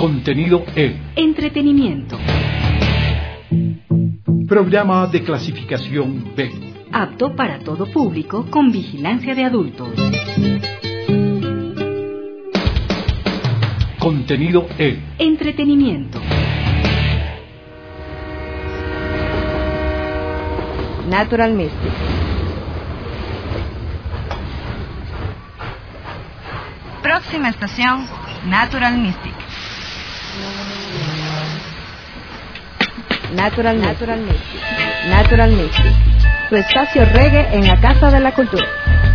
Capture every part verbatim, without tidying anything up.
Contenido E. Entretenimiento. Programa de clasificación B. Apto para todo público con vigilancia de adultos. Contenido E. Entretenimiento. Natural Mystic. Próxima estación, Natural Mystic. Natural, Natural Mystic. Natural Mystic. Tu espacio reggae en la Casa de la Cultura.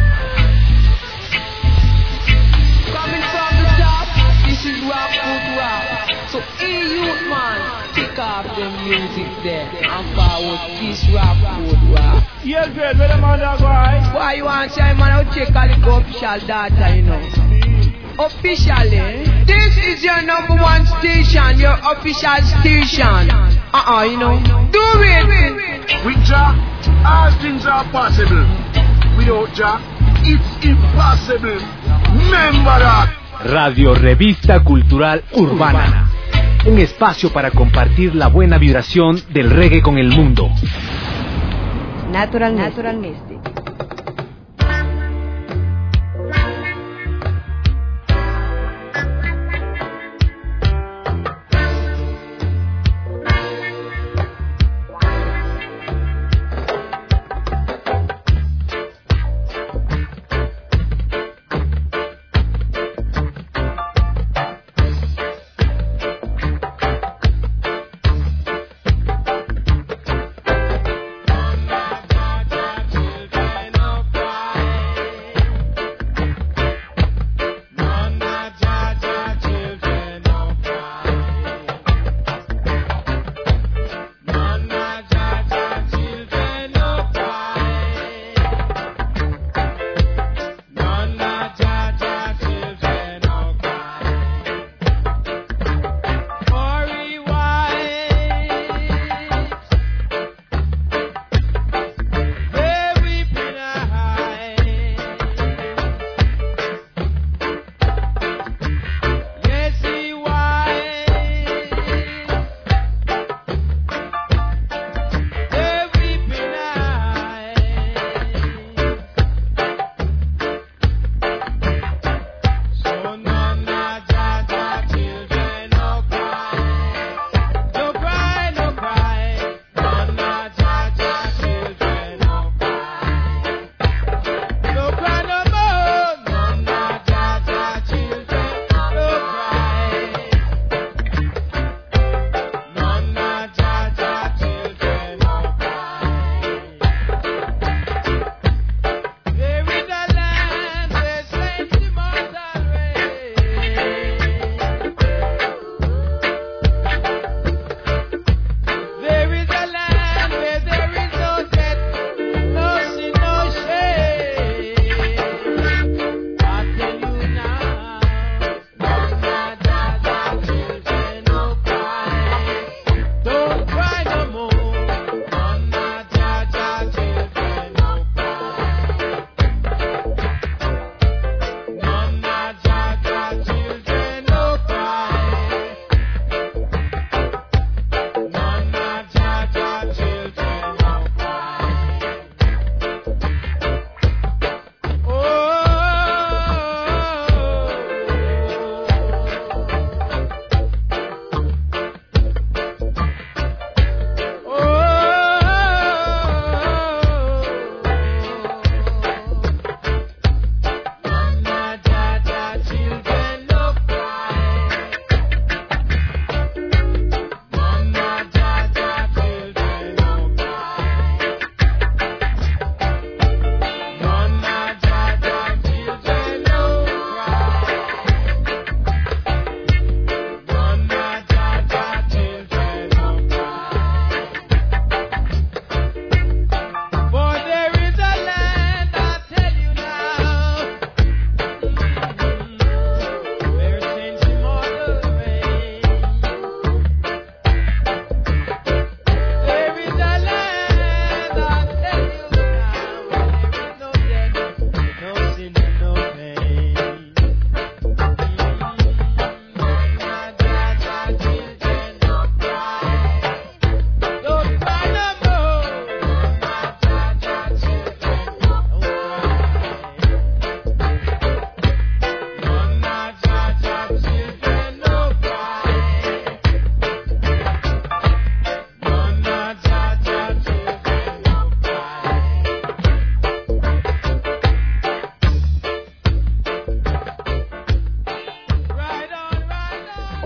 Coming from the top, this is Rock Food Rock. So, hey, youth man, kick off the music there and forward this Rock Food Rock. Yes, great, where the man are going? Why you want to say, man, I'll check all the official data, you know. Officially, this is your number one station, your official station. Uh-uh, you know. Do it! With Jah, all things are possible. Without Jah, it's impossible. Remember that. Radio Revista Cultural Urbana. Un espacio para compartir la buena vibración del reggae con el mundo. Natural, Natural Mystic.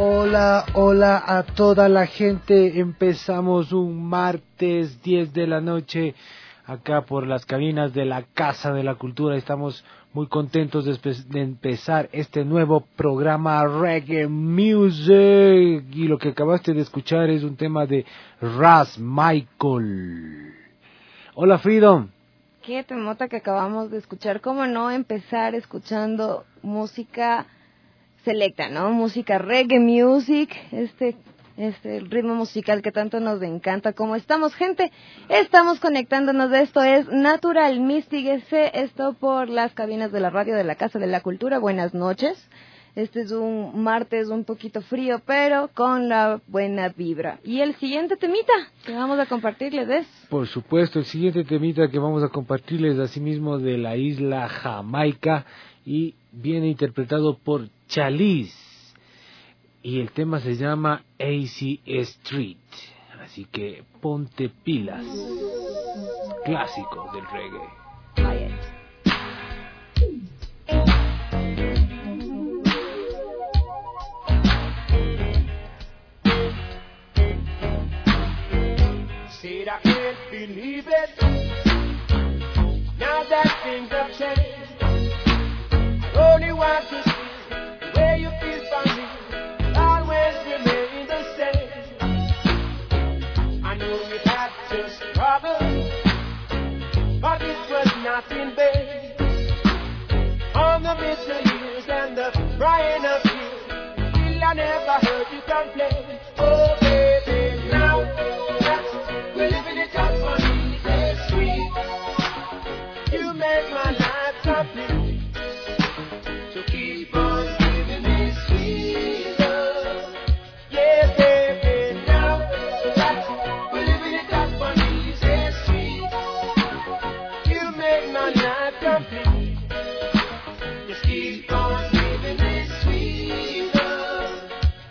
Hola, hola a toda la gente. Empezamos un martes diez de la noche acá por las cabinas de la Casa de la Cultura. Estamos muy contentos de, de empezar este nuevo programa Reggae Music. Y lo que acabaste de escuchar es un tema de Ras Michael. Hola, Freedom. Qué temota que acabamos de escuchar. ¿Cómo no empezar escuchando música selecta, ¿no? Música reggae music, este, este ritmo musical que tanto nos encanta. ¿Cómo estamos, gente? Estamos conectándonos. Esto es Natural Mystic, esto por las cabinas de la radio de la Casa de la Cultura. Buenas noches. Este es un martes un poquito frío, pero con la buena vibra. Y el siguiente temita que vamos a compartirles es... Por supuesto, el siguiente temita que vamos a compartirles asimismo de la isla Jamaica y viene interpretado por Chalice. Y el tema se llama A C Street. Así que ponte pilas. Clásico del reggae. Vaya. Said I can't believe it. Now that things have changed, I only want to see the way you feel for me. Always remain the same. I know we had just struggle, but it was not in vain. On the bitter years and the crying of tears, still I never heard you complain. Oh baby, now we're living it up for me, so sweet. You make my life complete. So keep on giving me sweet love. Yeah, baby, now that we're living it up for me, so sweet. You make my life complete. Just keep on giving me sweet love.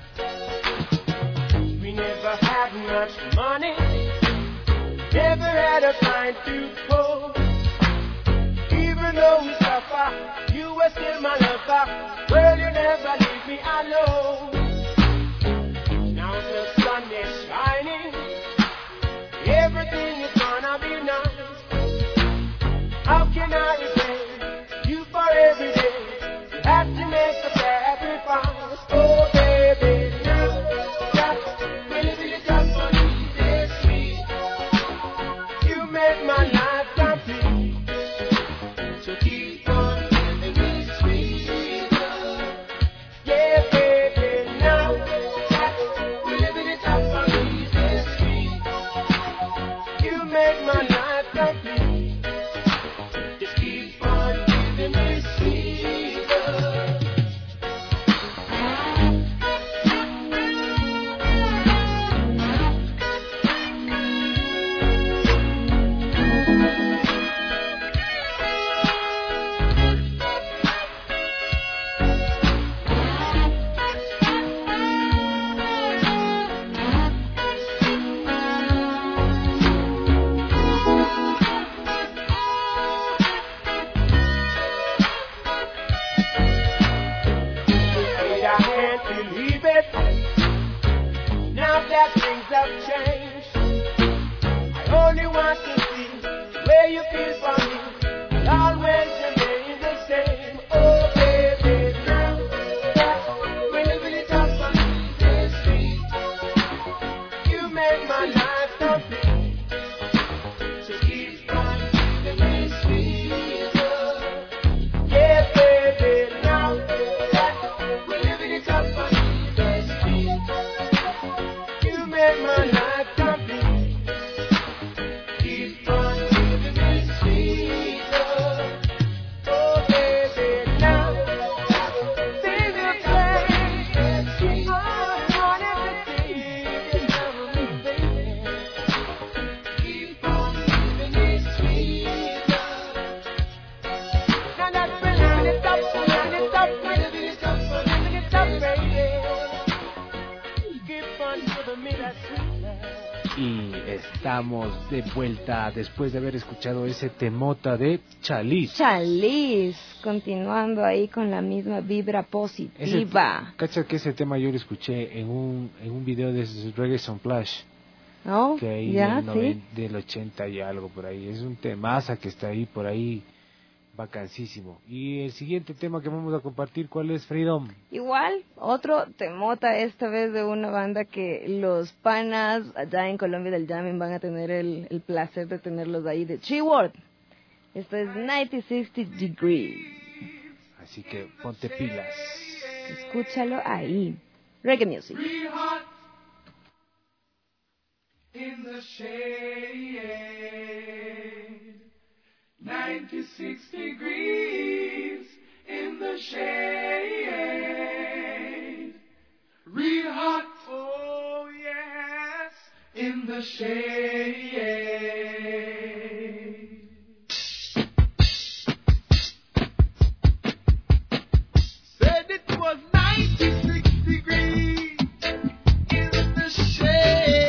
We never had much money, never had a pint to pour. Even though we suffer, you were still my lover. Girl, you never leave me alone. Now the sun is shining, everything is gonna be nice. How can I repay you for every day? You have to make a sacrifice. Oh baby, now that we're living it up for me, it's sweet. You make my life complete. So keep on giving me sweet love. Yeah, baby, now that we're living it up for me, it's sweet. You make my life complete. Just keep on giving me sweet love. Said I can't believe it. Now that things have changed, I only want to see where you feel for me. I'll always remain the same. Oh baby, now that we're living it up for me, it's sweet. You make my life complete. So keep on giving me sweet love. Yeah, baby, now that we're living it up for me, it's sweet. You make my life complete. Keep on giving me sweet love. Oh baby, now things have changed. I wanted to see you love me, baby. Keep on giving me sweet love. Now that we're living it up, we're living it up, we're living it up, we're living it up, baby. Keep on giving me that sweet love. Y estamos de vuelta después de haber escuchado ese temota de Chalice. Chalice, continuando ahí con la misma vibra positiva. Ese, cacha que ese tema yo lo escuché en un en un video de Reggae Sunplash. ¿No? Que ahí ¿Ya? del, noven, ¿Sí? del ochenta y algo por ahí. Es un temaza que está ahí por ahí. Vacancísimo. Y el siguiente tema que vamos a compartir, ¿cuál es, Freedom? Igual, otro temota, esta vez de una banda que los panas allá en Colombia del Jamming van a tener el, el placer de tenerlos ahí, de G-Word. Esto es noventa sesenta Degrees. Así que ponte pilas. Escúchalo ahí. Reggae Music. In the shade, ninety-six degrees in the shade, real hot, oh yes, in the shade. Said it was ninety-six degrees in the shade.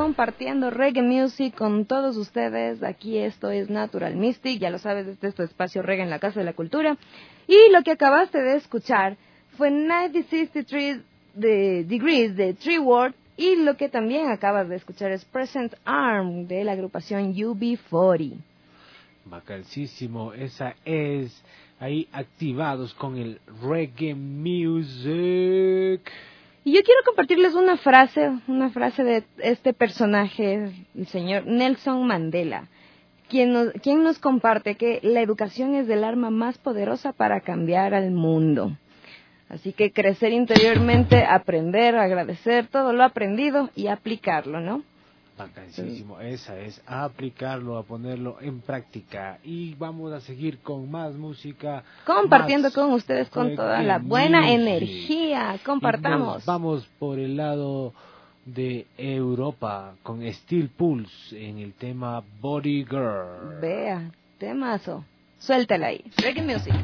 compartiendo reggae music con todos ustedes. Aquí esto es Natural Mystic, ya lo sabes, este es tu espacio reggae en la Casa de la Cultura. Y lo que acabaste de escuchar fue novecientos sesenta y tres de Degrees de Tree Ward, y lo que también acabas de escuchar es Present Arm de la agrupación U B cuarenta. Bacanísimo, esa es ahí activados con el reggae music. Y yo quiero compartirles una frase, una frase de este personaje, el señor Nelson Mandela, quien nos, quien nos comparte que la educación es el arma más poderosa para cambiar al mundo. Así que crecer interiormente, aprender, agradecer todo lo aprendido y aplicarlo, ¿no? Bacanísimo, esa es, a aplicarlo, a ponerlo en práctica. Y vamos a seguir con más música. Compartiendo más con ustedes con toda la buena music. energía. Compartamos. Vamos por el lado de Europa con Steel Pulse en el tema Body Girl. Vea, temazo. Suéltala ahí. Reggae Music.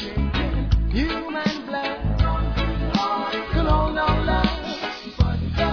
Human blood, come on, no love.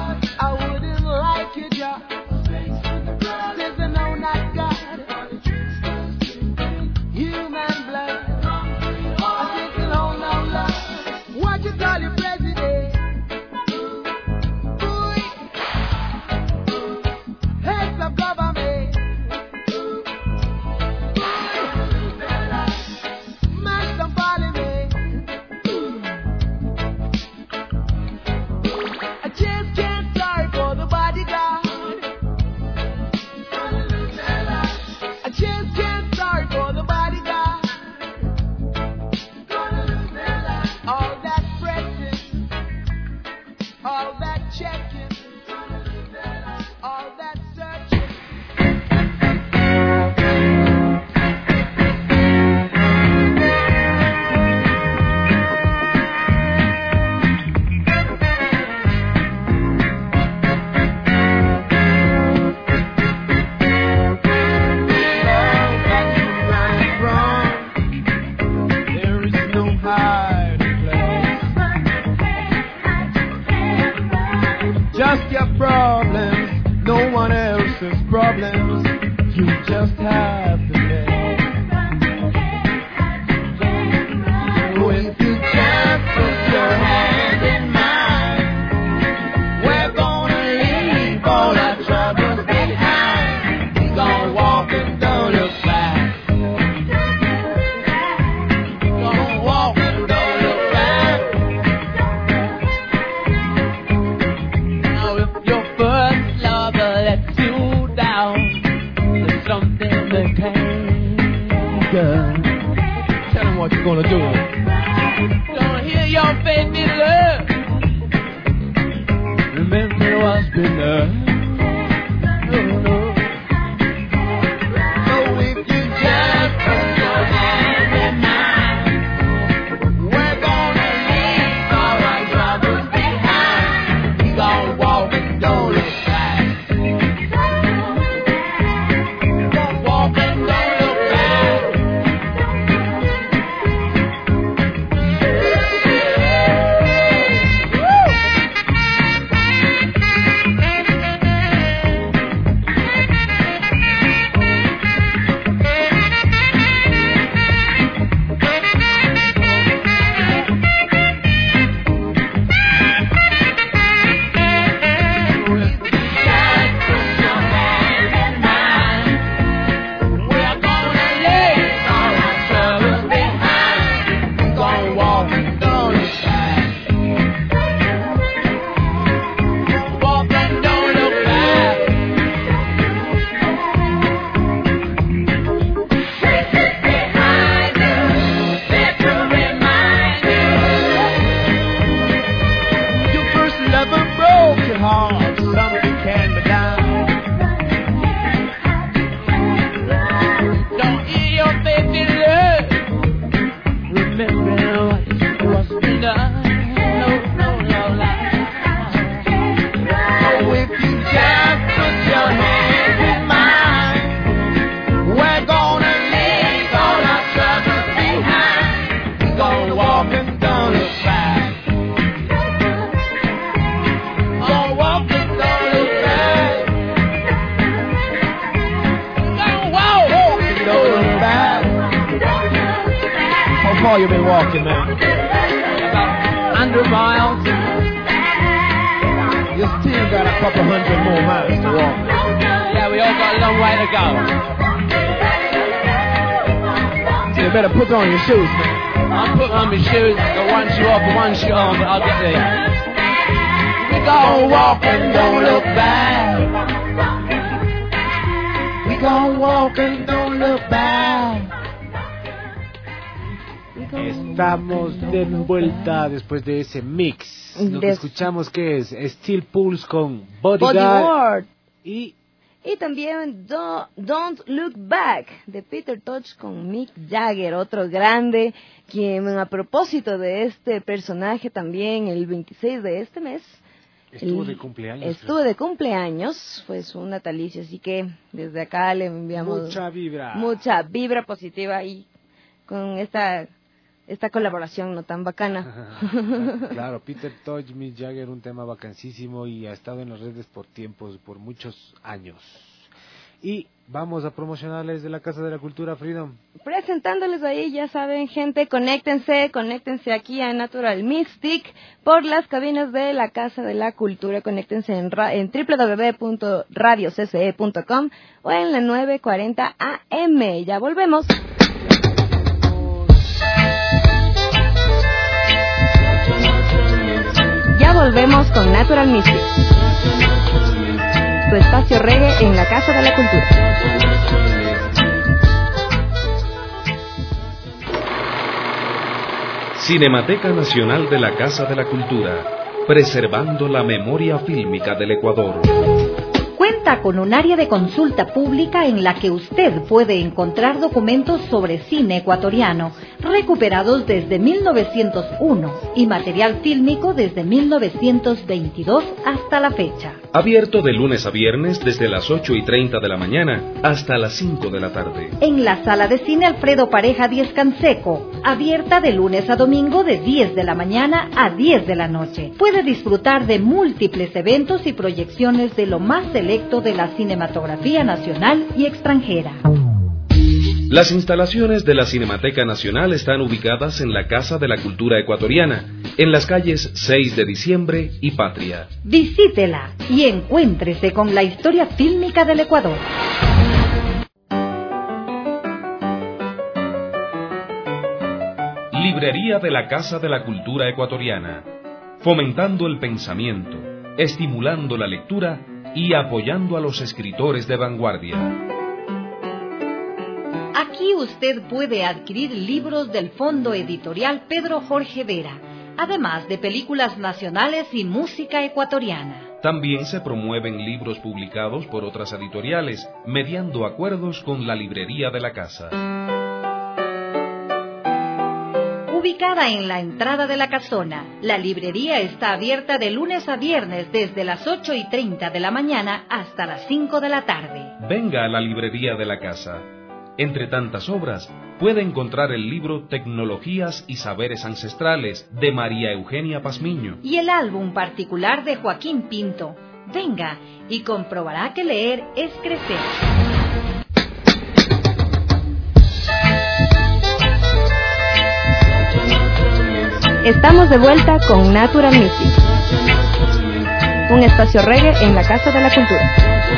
all that checking, all that searching. Just your problems, no one else's problems. You just have to make. So if you just put your hand in mine, we're gonna leave all our troubles behind. We gonna walk and don't look back. Gonna walk and don't look back. Your first lover lets you down. There's something that can't go. Tell him what you're gonna do. Gonna hear your baby love. Remember what's been done. Oh, no. So if you just put your hand in mine, we're gonna leave all our troubles behind. We gonna walk and don't look back. Walk and don't look back. How far you been walking, man? About one hundred miles. You still got a couple hundred more miles to walk. Yeah, we all got a long way to go. So you better put on your shoes, man. I'll put on my shoes. Got one shoe off and one shoe on, but I'll get there. We gon' walk and don't look back. We gon' walk and don't look back. Estamos de vuelta después de ese mix. Lo que Des- escuchamos que es Steel Pulse con Bodyguard, Bodyguard. y Y también Do- Don't Look Back de Peter Tosh con Mick Jagger, otro grande, quien a propósito de este personaje también el veintiséis de este mes estuvo el- de cumpleaños. estuvo de cumpleaños, fue su natalicio, así que desde acá le enviamos Mucha vibra. mucha vibra positiva y con esta esta colaboración no tan bacana. Claro, Peter Tosh, Mick Jagger, un tema vacancísimo y ha estado en las redes por tiempos, por muchos años. Y vamos a promocionarles de la Casa de la Cultura, Freedom. Presentándoles ahí, ya saben, gente, conéctense, conéctense aquí a Natural Mystic por las cabinas de la Casa de la Cultura, conéctense en, ra- en doble u doble u doble u punto radio c c e punto com o en la nueve cuarenta A M. Ya volvemos. Ya volvemos con Natural Mystic, tu espacio reggae en la Casa de la Cultura. Cinemateca Nacional de la Casa de la Cultura preservando la memoria fílmica del Ecuador. Cuenta con un área de consulta pública en la que usted puede encontrar documentos sobre cine ecuatoriano recuperados desde mil novecientos uno y material fílmico desde mil novecientos veintidós hasta la fecha. Abierto de lunes a viernes desde las ocho y treinta de la mañana hasta las cinco de la tarde. En la sala de cine Alfredo Pareja Diez Canseco, abierta de lunes a domingo de diez de la mañana a diez de la noche. Puede disfrutar de múltiples eventos y proyecciones de lo más selecto de la cinematografía nacional y extranjera. Las instalaciones de la Cinemateca Nacional están ubicadas en la Casa de la Cultura Ecuatoriana, en las calles seis de diciembre y Patria. Visítela y encuéntrese con la historia fílmica del Ecuador. Librería de la Casa de la Cultura Ecuatoriana, fomentando el pensamiento, estimulando la lectura y apoyando a los escritores de vanguardia. Aquí usted puede adquirir libros del Fondo Editorial Pedro Jorge Vera, además de películas nacionales y música ecuatoriana. También se promueven libros publicados por otras editoriales, mediando acuerdos con la librería de la casa. Ubicada en la entrada de la casona, la librería está abierta de lunes a viernes desde las ocho y treinta de la mañana hasta las cinco de la tarde. Venga a la librería de la casa. Entre tantas obras, puede encontrar el libro Tecnologías y Saberes Ancestrales de María Eugenia Pazmiño y el álbum particular de Joaquín Pinto. Venga y comprobará que leer es crecer. Estamos de vuelta con Natural Music, un espacio reggae en la Casa de la Cultura.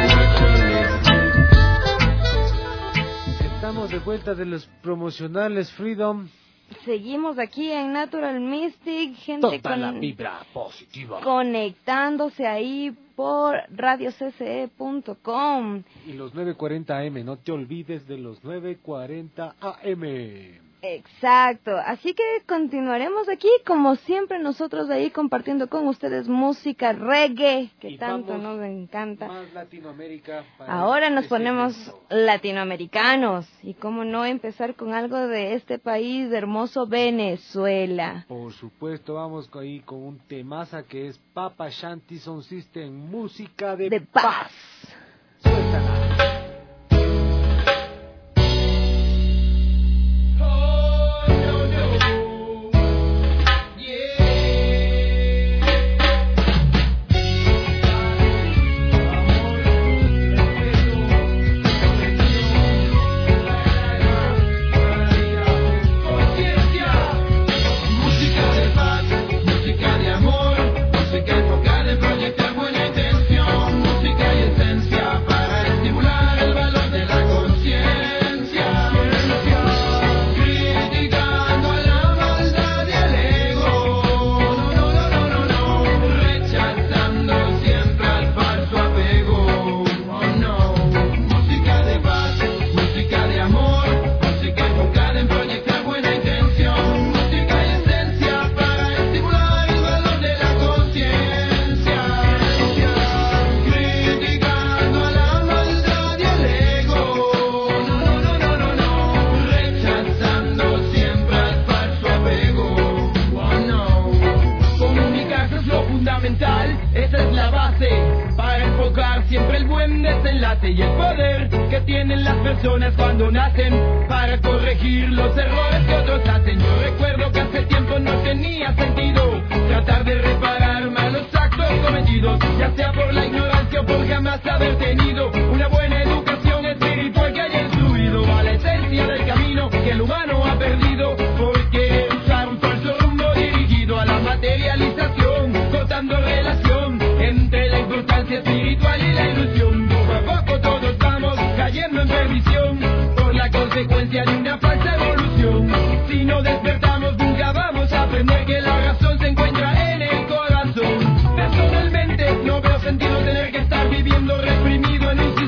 Estamos de vuelta de los promocionales Freedom. Seguimos aquí en Natural Mystic, gente Toda con la vibra positiva, conectándose ahí por radio c c e punto com. Y los nueve cuarenta A M, no te olvides de los nueve cuarenta A M. Exacto, así que continuaremos aquí como siempre nosotros ahí compartiendo con ustedes música reggae que y tanto nos encanta. Más Latinoamérica. Ahora nos este ponemos tiempo. latinoamericanos y cómo no empezar con algo de este país hermoso Venezuela. Por supuesto, vamos ahí con un temaza que es Papa Shanti Sound System, música de, de paz. paz. Suéltala. Y el poder que tienen las personas cuando nacen para corregir los errores que otros hacen. Yo recuerdo que hace tiempo no tenía sentido tratar de reparar malos actos cometidos, ya sea por la ignorancia o por jamás haber tenido una buena educación espiritual que haya influido a la esencia del camino que el humano ha perdido por querer usar un falso rumbo dirigido a la materialización, cortando relación entre la importancia espiritual y la ilusión. Cayendo en perdición por la consecuencia de una falsa evolución. Si no despertamos nunca vamos a aprender que la razón se encuentra en el corazón. Personalmente no veo sentido tener que estar viviendo reprimido en un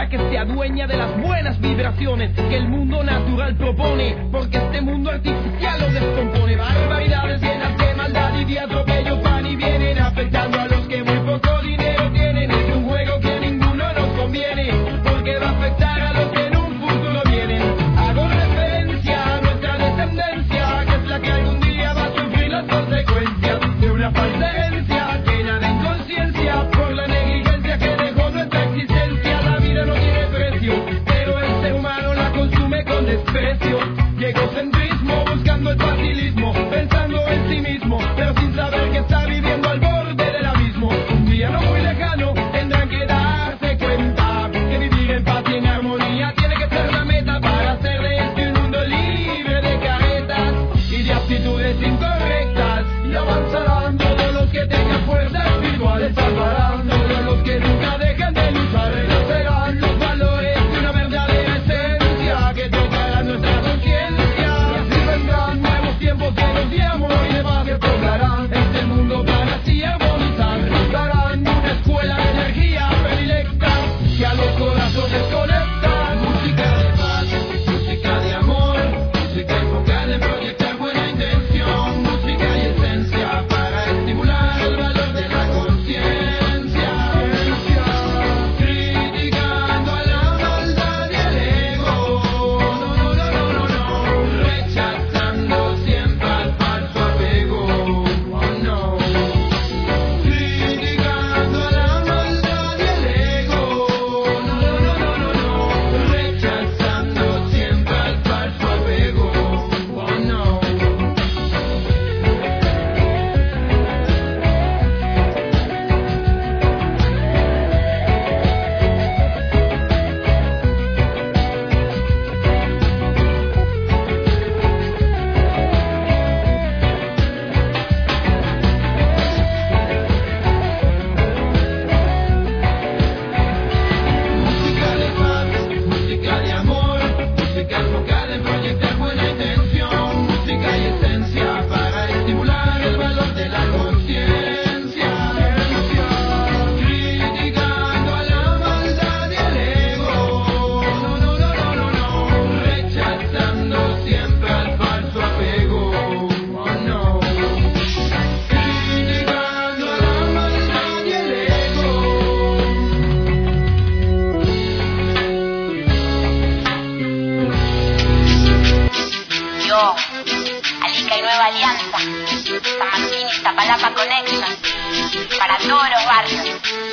para que se adueña de las buenas vibraciones que el mundo natural propone, porque este mundo artificial lo descompone. Barbaridades llenas de maldad y de atropello van y vienen, afectando a los que muy poco dinero tienen. Es un juego que a ninguno nos conviene, porque va a afectar a los que en un futuro vienen. Hago referencia a nuestra descendencia, que es la que algún día va a sufrir las consecuencias de una falsa herencia llena de inconsciencia por la negligencia que dejó nuestra existencia. La vida no tiene precio, pero el ser humano la consume con desprecio. Y egocentrismo buscando el facilismo, pensando en sí mismo, pero sin saber que está viviendo al borde del abismo. Un día no muy lejano tendrán que darse cuenta que vivir en paz y en armonía tiene que ser la meta para hacer de este un mundo libre de caretas y de actitudes incorrectas. Y avanzarán todos los que tengan fuerza espiritual, salvarán todos los que nunca dejan de luchar. Renacerán los valores de una verdadera esencia que tocarán nuestra conciencia. Y así vendrán nuevos tiempos llenos de amor y de paz que poblarán este mundo para así armonizar. Darán una escuela de energía predilecta que a los corazones conecta. Música de paz, música de amor, música enfocada en proyectar buena intención, música y esencia para estimular el valor de la conciencia. Criticando a la maldad y al ego, no, no, no, no, no, no, rechazando siempre al falso apego, oh no. Criticando a la maldad y al ego, no, no, no, no, no, no, rechazando siempre al falso apego, oh no. Música de paz, música de amor, música enfocada en proyectar buena intención, música y esencia para estimular el valor de la conciencia. Criticando a la maldad y al ego, no, no, no, no, no, no, rechazando siempre al falso apego, oh no. Criticando a la maldad y al ego. Yo, Alica y Nueva Alianza, San Martín y Iztapalapa Connection, para todos los barrios.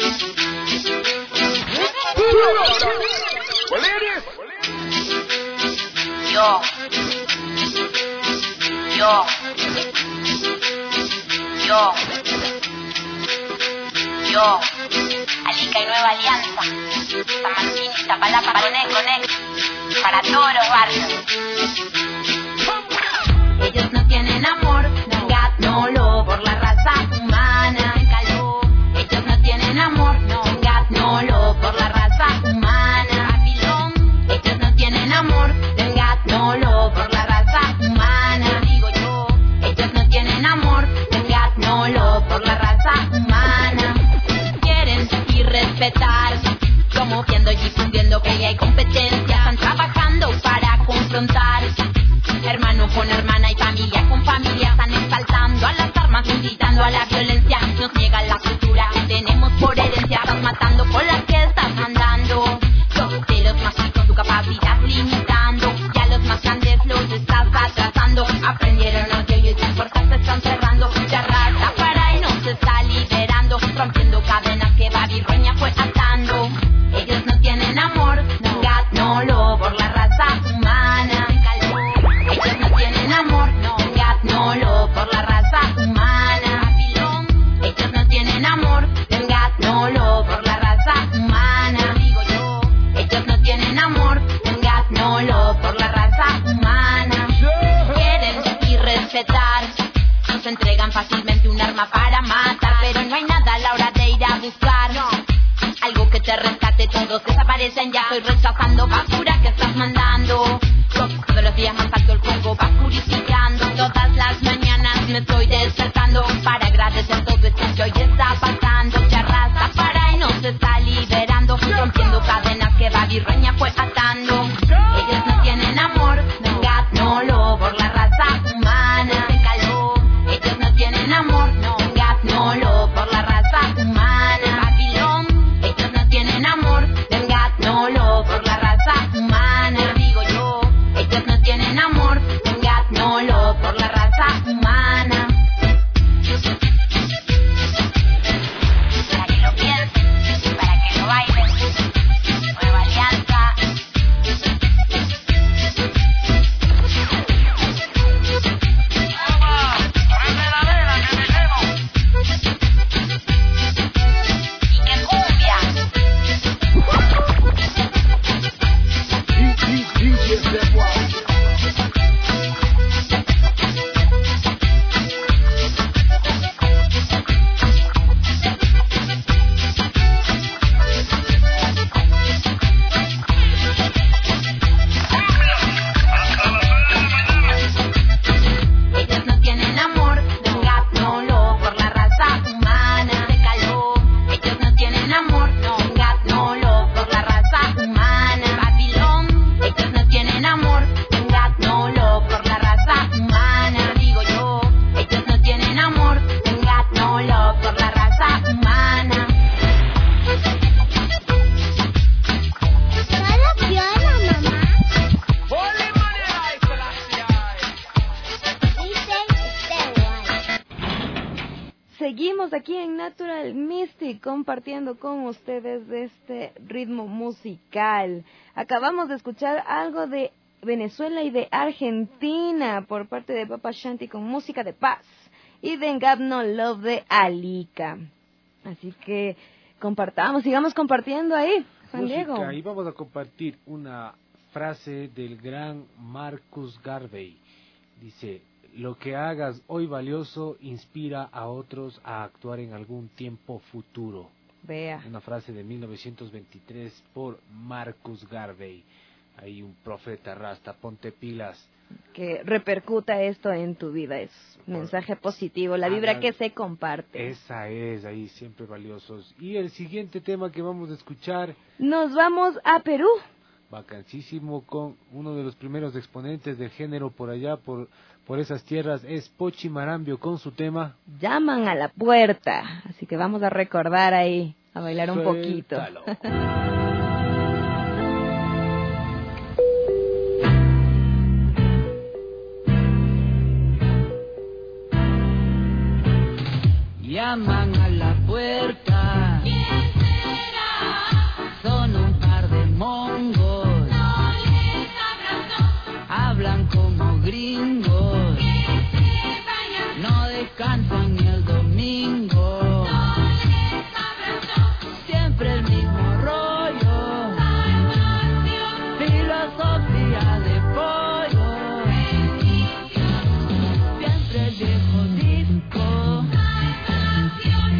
Yo, yo, yo, yo, Alica y Nueva Alianza, San Martín y Iztapalapa Connection, para todos los barrios. Ellos no tienen amor, no gat, no lo por la raza humana. Ellos no tienen amor, no gat, no lo por la raza humana. Ellos no tienen amor, no gat, no lo por la raza humana. Digo yo, ellos no tienen amor, no gat, no lo por la raza humana. Quieren y respetar, promoviendo y difundiendo que hay competencia. Están trabajando para confrontar. Hermano con hermana y familia con familia están exaltando a las armas, incitando a la violencia. Nos niegan la cultura que tenemos por herencia. Estás matando con las que estás mandando. Los de los más chicos tu capacidad limitando, y a los más grandes los estás atrasando. Aprendieron a que hoy sus puertas se están cerrando. Ya raza para y no se está liberando, rompiendo cadenas que Babilonia fue atando. Ellos no tienen amor, no gat, no lo por la raza humana. Ellos no tienen amor, no gat, no lo por la raza humana. Ellos no tienen amor, no gat, no lo por la raza humana. Digo yo, ellos no tienen amor, no gat, no lo por la raza humana. Quieren y respetar, nos entregan fácilmente un arma para matar, pero no hay nada a la hora de ir a buscar algo que te rescate. Todos desaparecen ya, estoy rechazando basura que estás mandando. Todos los días más alto el fuego va purificando. Todas las mañanas me estoy despertando para agradecer todo esto que hoy está pasando. Ya raza para y no se está liberando, rompiendo cadenas que va virreña fue atando. Ellos no tienen amor, no got no love por la raza humana. Se caló. Ellos no tienen amor, no got no love por la raza humana. Babilón. Ellos no tienen amor, no got no love por la raza humana. Digo yo, ellos no tienen amor, no got no love por la raza humana. Para que lo piensen, para que lo bailen. Nueva Alianza. Y que cumbia. Ellos no tienen amor, no got no love por la raza humana. Se caló. Ellos no tienen amor, no got no love por la raza humana. Babilón. Ellos no tienen amor, no got no love por la raza humana. Digo yo, ellos no tienen amor, no got no love por la raza humana. Seguimos aquí en Natural Mystic compartiendo con ustedes este ritmo musical. Acabamos de escuchar algo de Venezuela y de Argentina por parte de Papa Shanti con música de paz y de Got No Love de Alika. Así que compartamos, sigamos compartiendo ahí, Juan Diego. Música, y vamos a compartir una frase del gran Marcus Garvey. Dice: lo que hagas hoy valioso inspira a otros a actuar en algún tiempo futuro. Vea. Una frase de mil novecientos veintitrés por Marcus Garvey. Ahí un profeta rasta, ponte pilas. Que repercuta esto en tu vida, es mensaje positivo, la vibra Hagan, que se comparte. Esa es, ahí siempre valiosos. Y el siguiente tema que vamos a escuchar, nos vamos a Perú. Vacancísimo, con uno de los primeros exponentes del género por allá, por, por esas tierras, es Pochi Marambio con su tema Llaman a la puerta. Así que vamos a recordar ahí, a bailar un Suéltalo. poquito. Llaman a la puerta. ¿Quién será? Son un par de mongos. No les abrazó. Hablan como gringos. No descansan ni el domingo. No les abrazó. Siempre el mismo rollo. Filosofía de pollo. Siempre el viejo disco.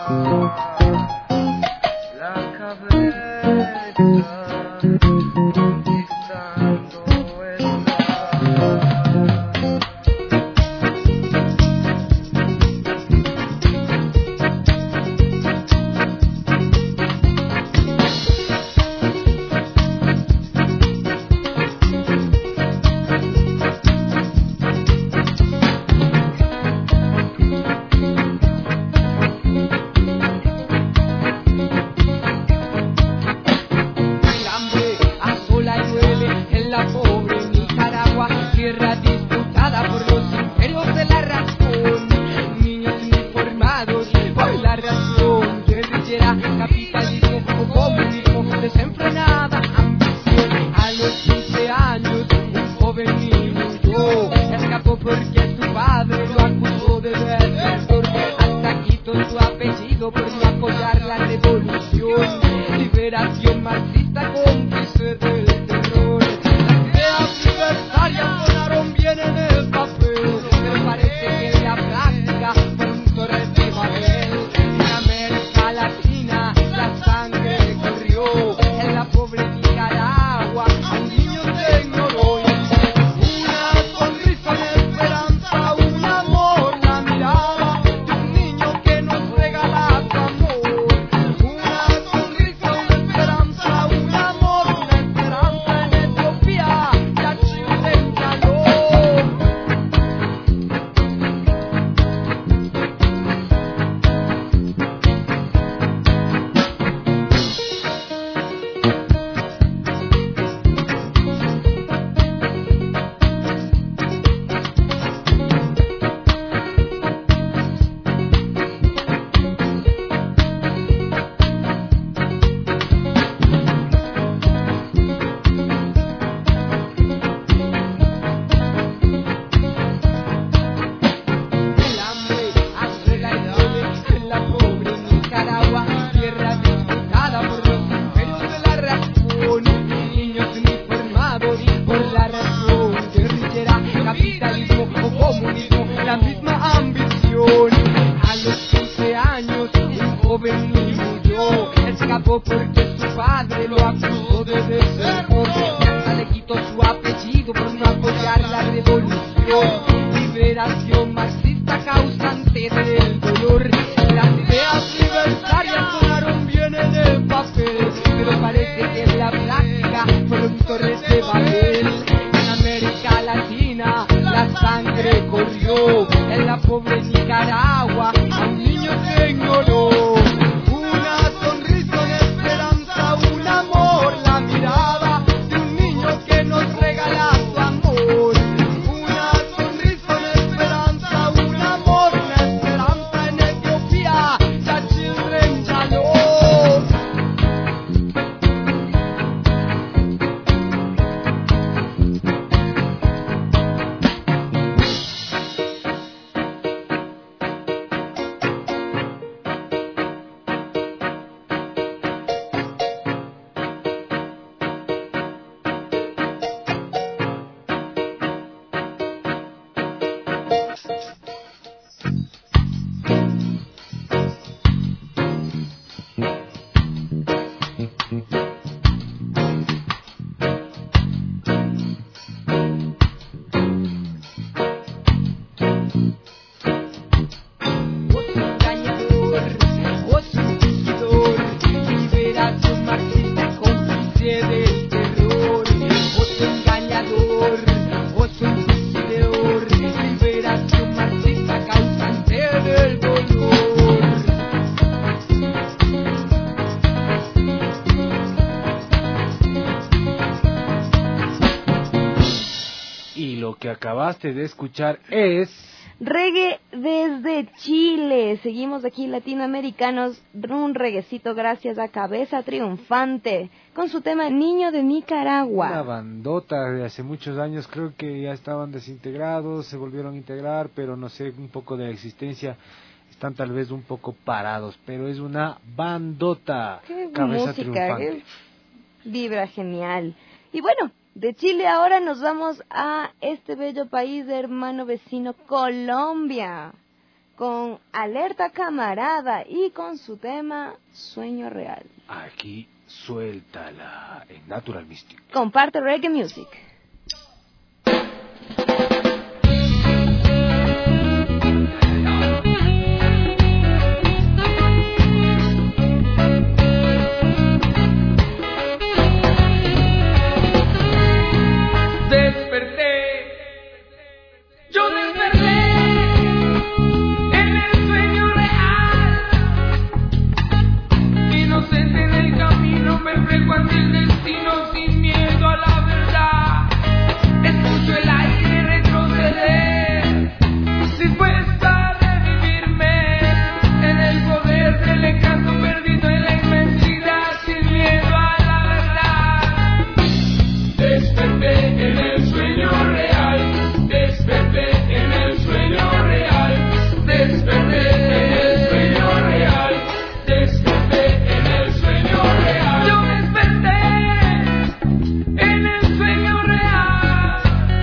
la cabeza conquistando está. Que acabaste de escuchar es reggae desde Chile. Seguimos aquí latinoamericanos, un reguecito gracias a Cabeza Triunfante con su tema Niño de Nicaragua. Una bandota de hace muchos años, creo que ya estaban desintegrados, se volvieron a integrar, pero no sé, un poco de la existencia, están tal vez un poco parados, pero es una bandota. Qué Cabeza música, Triunfante. Qué vibra genial. Y bueno, de Chile ahora nos vamos a este bello país de hermano vecino Colombia. con Alerta Camarada y con su tema Sueño Real. Aquí suéltala en Natural Mystic. Comparte Reggae Music. Ante el destino sin miedo a la verdad, escucho el aire retroceder, dispuesta a revivirme en el poder del encanto perdido en la inmensidad sin miedo a la verdad. Desperté en el sueño real, desperté en el sueño real, desperté en el sueño real, desperté en el sueño real. Yo en el sueño real,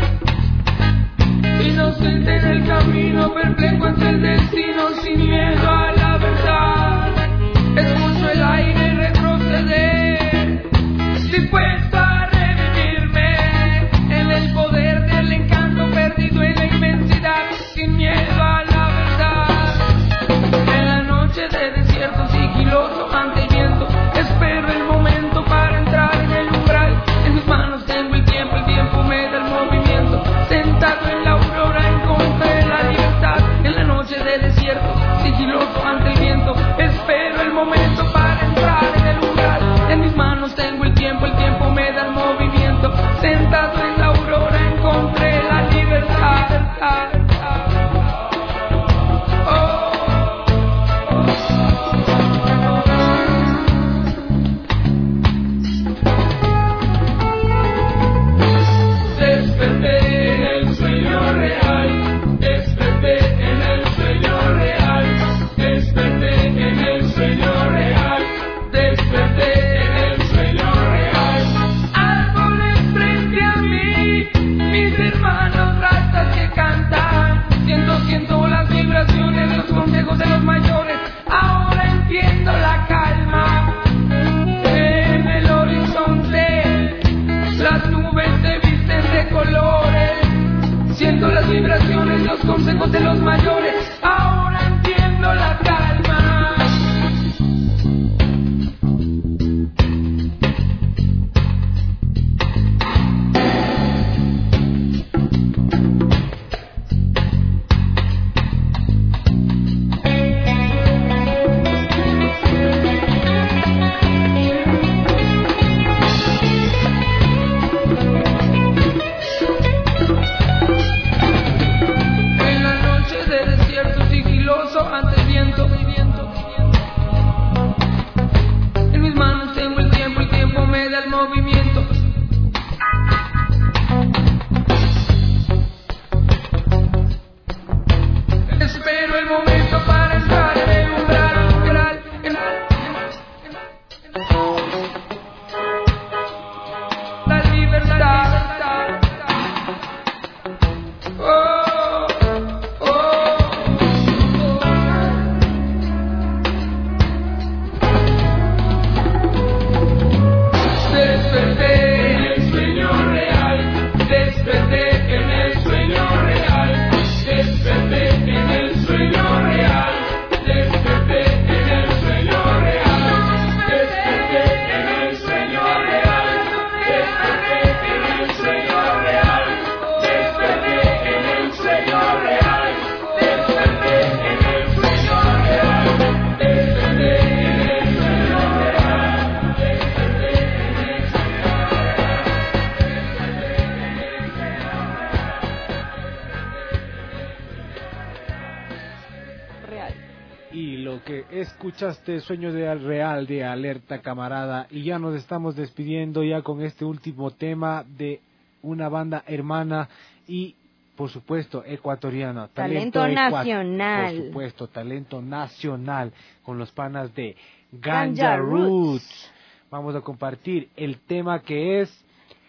inocente en el camino, perplejo ante el destino, sin miedo a la verdad. Escucho el aire retroceder, dispuesto a revivirme en el poder del encanto perdido en la inmensidad, sin miedo a la verdad. En la noche de desierto sigiloso ante el viento, espero el momento para entrar en el umbral. En mis manos tengo el tiempo, el tiempo me da el movimiento. Sentado en la aurora encontré la libertad. En la noche de desierto, sigiloso ante el viento, espero el momento para entrar en el umbral. En mis manos tengo el tiempo, el tiempo me da el movimiento. Sentado en la aurora encontré la libertad. De los mayores, ahora entiendo la calma. En el horizonte las nubes se visten de colores. Siento las vibraciones, los consejos de los mayores, ahora entiendo la calma. Escuchaste Sueño de Real de Alerta Camarada y ya nos estamos despidiendo ya con este último tema de una banda hermana y por supuesto ecuatoriana, talento, talento nacional, por supuesto talento nacional con los panas de Ganja, Ganja Roots. Roots. Vamos a compartir el tema que es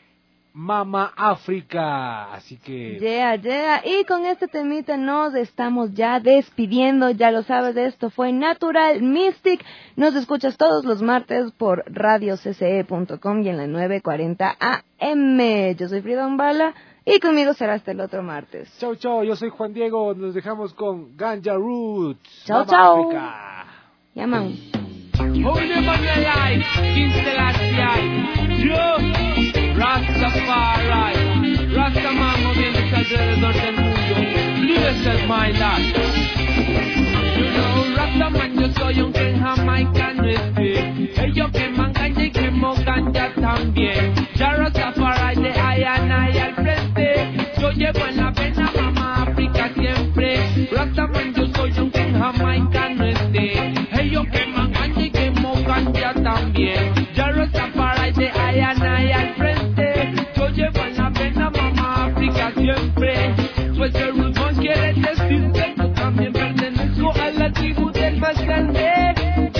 Mama África. Así que... Yeah, yeah. Y con este temita nos estamos ya despidiendo. Ya lo sabes, esto fue Natural Mystic. Nos escuchas todos los martes por radio c c e punto com y en la nueve cuarenta A M. Yo soy Frida Umbala y conmigo será hasta el otro martes. Chau, chau. Yo soy Juan Diego. Nos dejamos con Ganja Roots. Chau, Mama chau. África. Llaman. Hold them on your life, King Selassie, yo, Rastafari, Rastaman moviéndose alrededor del mundo, libres del my life. You know, Rastaman, yo soy un que jamaicano este, ellos queman ganja y quemo ganja también, ya Rastafari de I and I al frente, yo llevo en la pena Mama África siempre, Rastaman, yo soy un que jamaicano este, ellos queman ganja y quemo ganja también, ya Rastafari de I and I al frente, yo llevo en la pena Mama África siempre, pues el rumor quiere decir que yo también pertenezco a la tribu del más grande,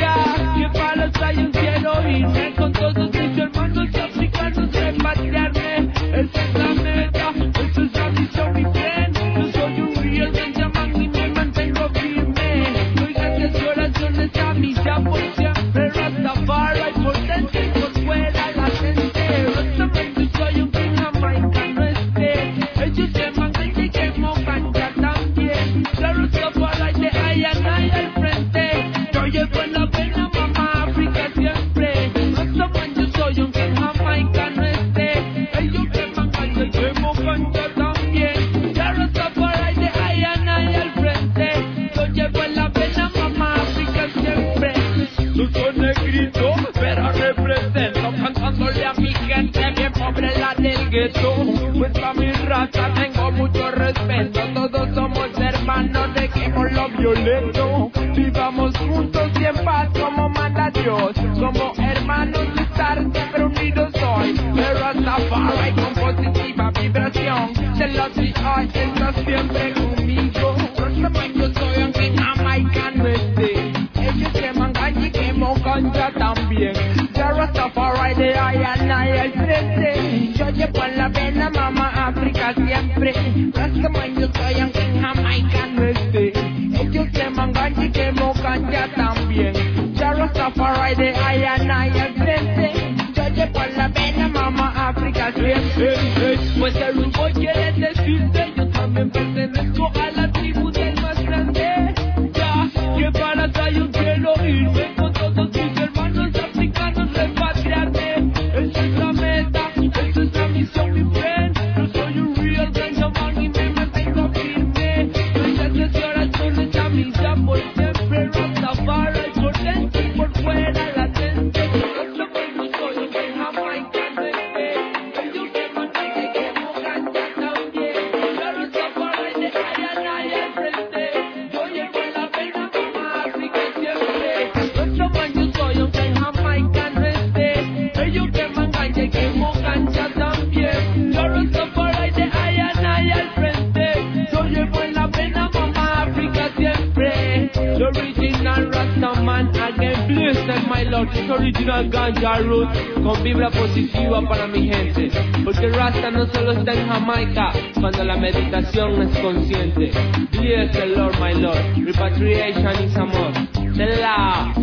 ya que para los años quiero irme con todos mis hermanos africanos, repatriarme, esa es la meta, esa es la visión, mi friend, yo soy un real Benjamin y me mantengo firme, doy gracias y oraciones a mi ya por siempre, Rastafari por dentro y por fuera la gente, Rastaman, yo soy un king jamaicano este, ellos se mangan y quemo ganja también, la Rastafari de I and I al frente, yo llevo en la pena Mama África siempre, Rastaman, yo soy un king jamaicano este, ellos queman ganja y quemo ganja también, la Rastafari de I and I al frente, yo llevo en la pena Mama África siempre, yo soy negrito, pero represento, cantándole a mi gente bien pobre la del gueto, pues a mi raza tengo mucho respeto, todos somos hermanos, dejemos lo violento, vivamos juntos y en paz como manda Dios, somos hermanos de estar siempre unidos hoy, pero Rastafari con positiva vibración, de la C I está siempre conmigo, Rastaman, yo soy un king jamaicano este, ellos queman ganja y quemo ganja también, ya Rastafari de I and I al frente, yo llevo en la vena Mama África siempre, Rastaman, yo soy un king jamaicano este, ellos queman ganja y quemo ganja también, ya Rastafari de I and I al frente, yo llevo en la vena Mama África siempre, pues el rumor quiere decirte, yo también pertenezco a la tribu del más grande, ya que para allá yo quiero irme con todos mis hermanos africanos, repatriarme, esa es la meta, esa es la misión, mi friend, yo soy un real Benjamin y me mantengo firme, doy gracias y oraciones a mi ya por siempre, Rastafari por dentro y por fuera la gente, Rastaman, yo soy un king jamaicano este, ellos queman ganja y quemo ganja también, ya Rastafari de I and I al frente, yo llevo en la pena Mama África siempre, Rastaman, yo soy un king jamaicano este, ellos queman ganja y quemo ganja también, ya Rastafari de I and I al frente, yo llevo en la pena Mama África siempre, the original Rastaman again, blessed my Lord, es original Ganja Roots, con vibra positiva para mi gente, porque Rasta no solo está en Jamaica, cuando la meditación es consciente, bless the Lord my Lord, repatriation is amor, Selah,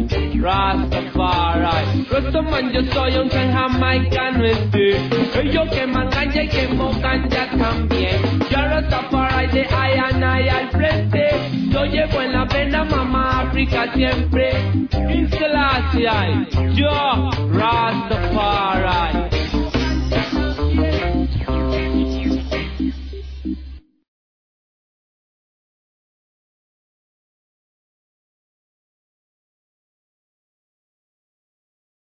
Rastafari, Rastaman, yo soy un king jamaicano este, ellos queman ganja y quemo ganja también, ya Rastafari de I and I al frente, yo llevo en la pena Mama África siempre, King Selassie, yo, Rastafari.